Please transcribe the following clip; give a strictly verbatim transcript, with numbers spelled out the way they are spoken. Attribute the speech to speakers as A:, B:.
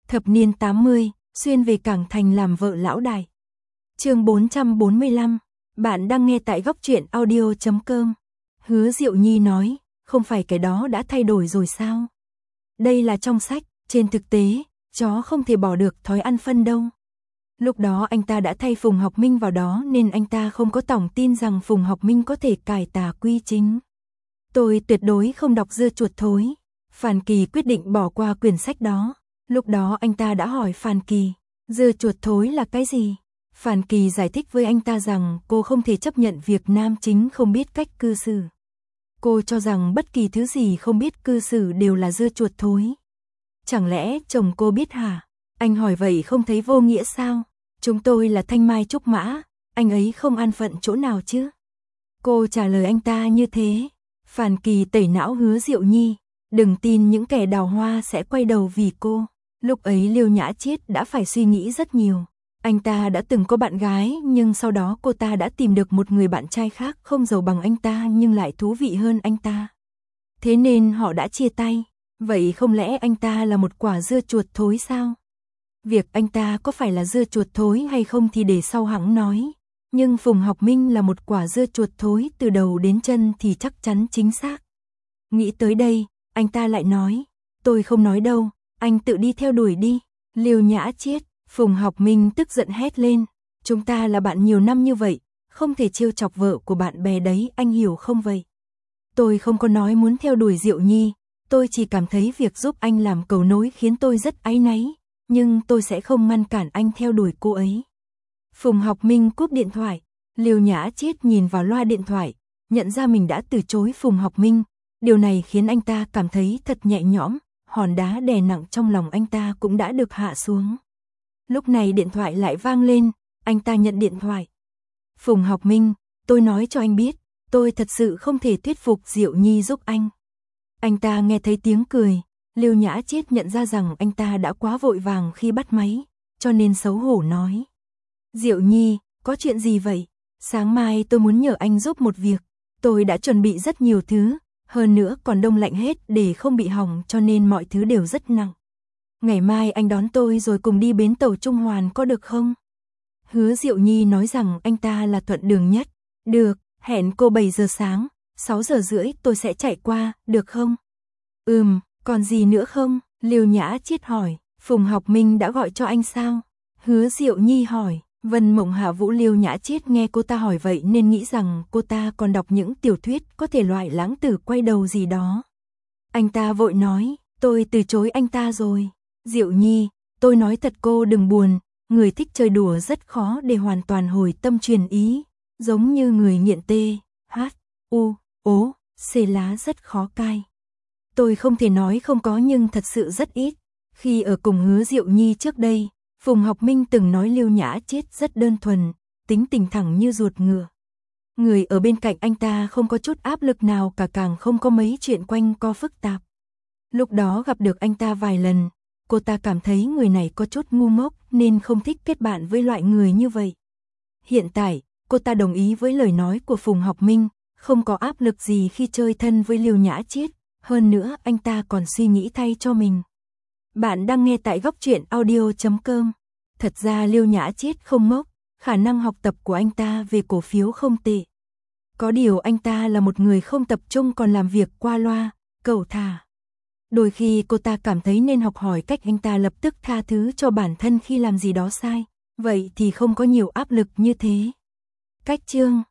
A: Thập niên tám mươi, xuyên về Cảng Thành làm vợ lão đại. Chương bốn trăm bốn mươi lăm, bạn đang nghe tại góc truyện audio chấm com. Hứa Diệu Nhi nói, không phải cái đó đã thay đổi rồi sao? Đây là trong sách, trên thực tế, chó không thể bỏ được thói ăn phân đâu. Lúc đó anh ta đã thay Phùng Học Minh vào đó nên anh ta không có tổng tin rằng Phùng Học Minh có thể cải tà quy chính. Tôi tuyệt đối không đọc Dưa Chuột Thối. Phan Kỳ quyết định bỏ qua quyển sách đó. Lúc đó anh ta đã hỏi Phan Kỳ, Dưa Chuột Thối là cái gì? Phan Kỳ giải thích với anh ta rằng cô không thể chấp nhận việc nam chính không biết cách cư xử. Cô cho rằng bất kỳ thứ gì không biết cư xử đều là dưa chuột thối. Chẳng lẽ chồng cô biết hả? Anh hỏi vậy không thấy vô nghĩa sao? Chúng tôi là thanh mai trúc mã, anh ấy không an phận chỗ nào chứ? Cô trả lời anh ta như thế. Phan Kỳ tẩy não Hứa Diệu Nhi, đừng tin những kẻ đào hoa sẽ quay đầu vì cô. Lúc ấy Liêu Nhã Chiết đã phải suy nghĩ rất nhiều. Anh ta đã từng có bạn gái nhưng sau đó cô ta đã tìm được một người bạn trai khác không giàu bằng anh ta nhưng lại thú vị hơn anh ta. Thế nên họ đã chia tay. Vậy không lẽ anh ta là một quả dưa chuột thối sao? Việc anh ta có phải là dưa chuột thối hay không thì để sau hẵng nói. Nhưng Phùng Học Minh là một quả dưa chuột thối từ đầu đến chân thì chắc chắn chính xác. Nghĩ tới đây, anh ta lại nói, tôi không nói đâu, anh tự đi theo đuổi đi. Liêu Nhã Chiết, Phùng Học Minh tức giận hét lên, chúng ta là bạn nhiều năm như vậy, không thể trêu chọc vợ của bạn bè đấy, anh hiểu không vậy? Tôi không có nói muốn theo đuổi Diệu Nhi, tôi chỉ cảm thấy việc giúp anh làm cầu nối khiến tôi rất áy náy, nhưng tôi sẽ không ngăn cản anh theo đuổi cô ấy. Phùng Học Minh cúp điện thoại, Liêu Nhã Chiết nhìn vào loa điện thoại, nhận ra mình đã từ chối Phùng Học Minh, điều này khiến anh ta cảm thấy thật nhẹ nhõm, hòn đá đè nặng trong lòng anh ta cũng đã được hạ xuống. Lúc này điện thoại lại vang lên, anh ta nhận điện thoại. Phùng Học Minh, tôi nói cho anh biết, tôi thật sự không thể thuyết phục Diệu Nhi giúp anh. Anh ta nghe thấy tiếng cười, Liêu Nhã Chiết nhận ra rằng anh ta đã quá vội vàng khi bắt máy, cho nên xấu hổ nói. Diệu Nhi, có chuyện gì vậy? Sáng mai tôi muốn nhờ anh giúp một việc, tôi đã chuẩn bị rất nhiều thứ, hơn nữa còn đông lạnh hết để không bị hỏng cho nên mọi thứ đều rất nặng. Ngày mai anh đón tôi rồi cùng đi bến tàu Trung Hoàn có được không? Hứa Diệu Nhi nói rằng anh ta là thuận đường nhất. Được, hẹn cô bảy giờ sáng, sáu giờ rưỡi tôi sẽ chạy qua, được không? Ừm, còn gì nữa không? Liêu Nhã Chiết hỏi, Phùng Học Minh đã gọi cho anh sao? Hứa Diệu Nhi hỏi, Vân Mộng Hạ Vũ. Liêu Nhã Chiết nghe cô ta hỏi vậy nên nghĩ rằng cô ta còn đọc những tiểu thuyết có thể loại lãng tử quay đầu gì đó. Anh ta vội nói, tôi từ chối anh ta rồi. Diệu Nhi, tôi nói thật cô đừng buồn, người thích chơi đùa rất khó để hoàn toàn hồi tâm truyền ý, giống như người nghiện tê, hát, u, ố, xê lá rất khó cai. Tôi không thể nói không có nhưng thật sự rất ít. Khi ở cùng Hứa Diệu Nhi trước đây, Phùng Học Minh từng nói Liêu Nhã Chiết rất đơn thuần, tính tình thẳng như ruột ngựa. Người ở bên cạnh anh ta không có chút áp lực nào cả, càng không có mấy chuyện quanh co phức tạp. Lúc đó gặp được anh ta vài lần, cô ta cảm thấy người này có chút ngu ngốc nên không thích kết bạn với loại người như vậy. Hiện tại, cô ta đồng ý với lời nói của Phùng Học Minh, không có áp lực gì khi chơi thân với Liêu Nhã Chiết, hơn nữa anh ta còn suy nghĩ thay cho mình. Bạn đang nghe tại góc truyện audio chấm com. Thật ra Liêu Nhã Chiết không ngốc, khả năng học tập của anh ta về cổ phiếu không tệ. Có điều anh ta là một người không tập trung còn làm việc qua loa, cẩu thả. Đôi khi cô ta cảm thấy nên học hỏi cách anh ta lập tức tha thứ cho bản thân khi làm gì đó sai, vậy thì không có nhiều áp lực như thế. Cách chương